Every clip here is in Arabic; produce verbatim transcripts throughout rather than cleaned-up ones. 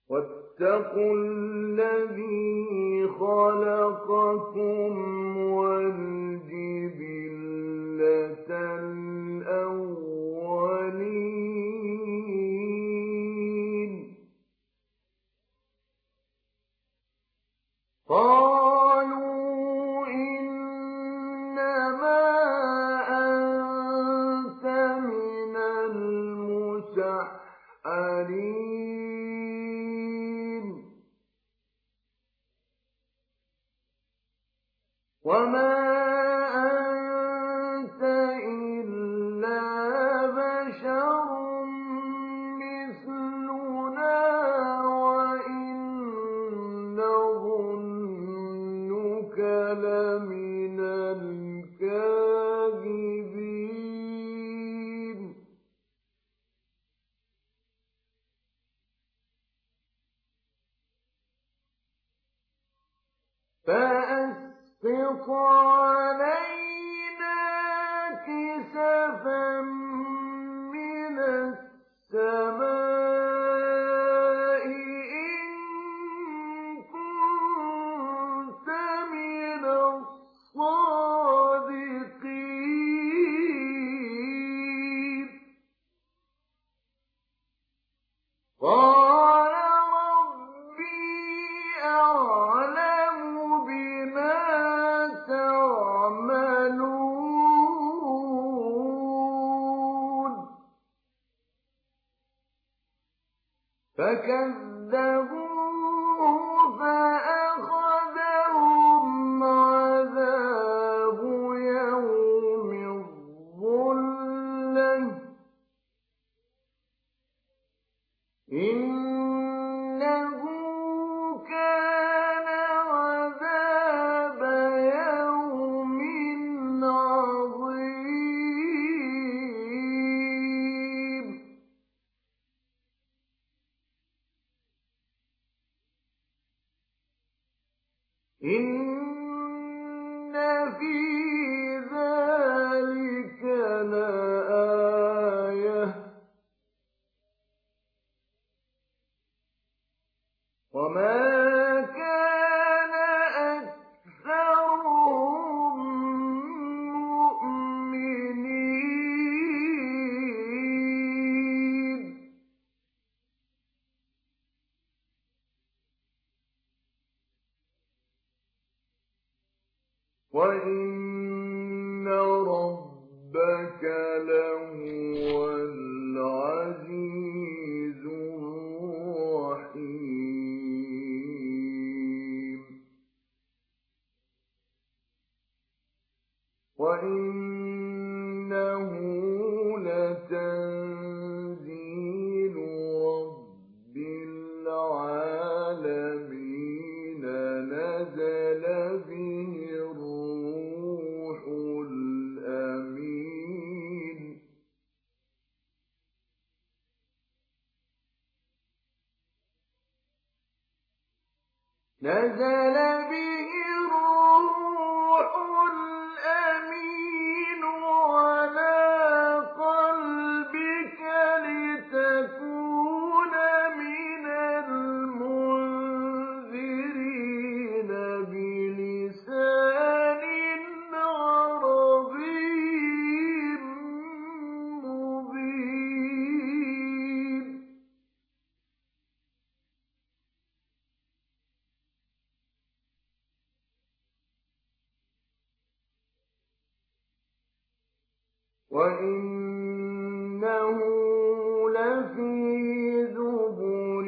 واتقوا الذي خلقكم والجبلة الأولين قالوا إنما أنت من المسحرين وما أنت إلا بشر مثلنا وإن نظنك لمن الكاذبين فأسقط علينا كسفا من السماء إن كنت من الصادقين قال ربي أعلم بما تعملون فكذبوه فأخذهم عذاب يوم الظلة إنه كان عذاب يوم عظيم إن في ذلك لآية وما كان أكثرهم مؤمنين وإن ربك لهو العزيز الرحيم وإنه لتنزيل رب العالمين نزل به الروح الأمين نزل به الروح الأمين على قلبك لتكون من المنذرين بلسان عربي مبين وإنه لفي زبر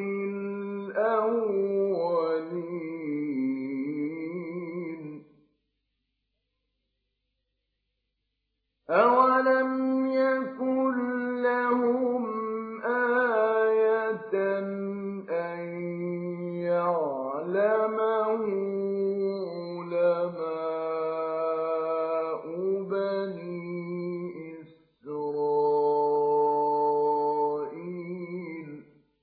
الأولين أولم يكن لهم آية أن يعلمه علماء بني إسرائيل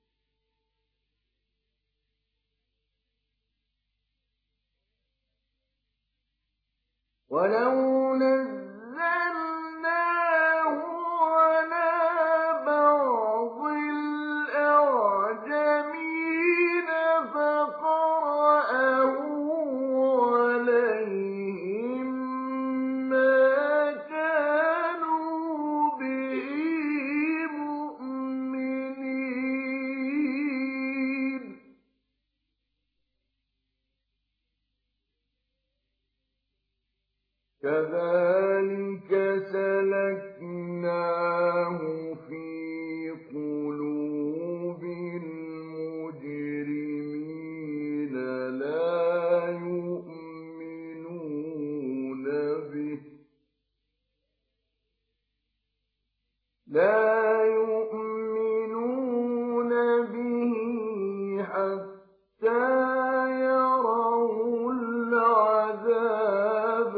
ولو نزلناه على بعض الأعجمين كَذَٰلِكَ سَلَكْنَاهُ فِي قُلُوبِ الْمُجْرِمِينَ لَا يُؤْمِنُونَ بِهِ لَا يُؤْمِنُونَ بِهِ حَتَّىٰ يَرَوُا الْعَذَابَ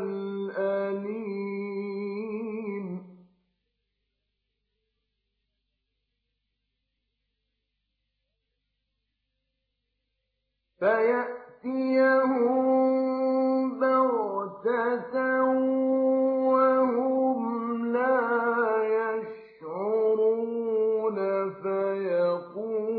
الْأَلِيمَ فَيَأْتِيَهُم بَغْتَةً وَهُمْ لَا يَشْعُرُونَ فَيَقُولُ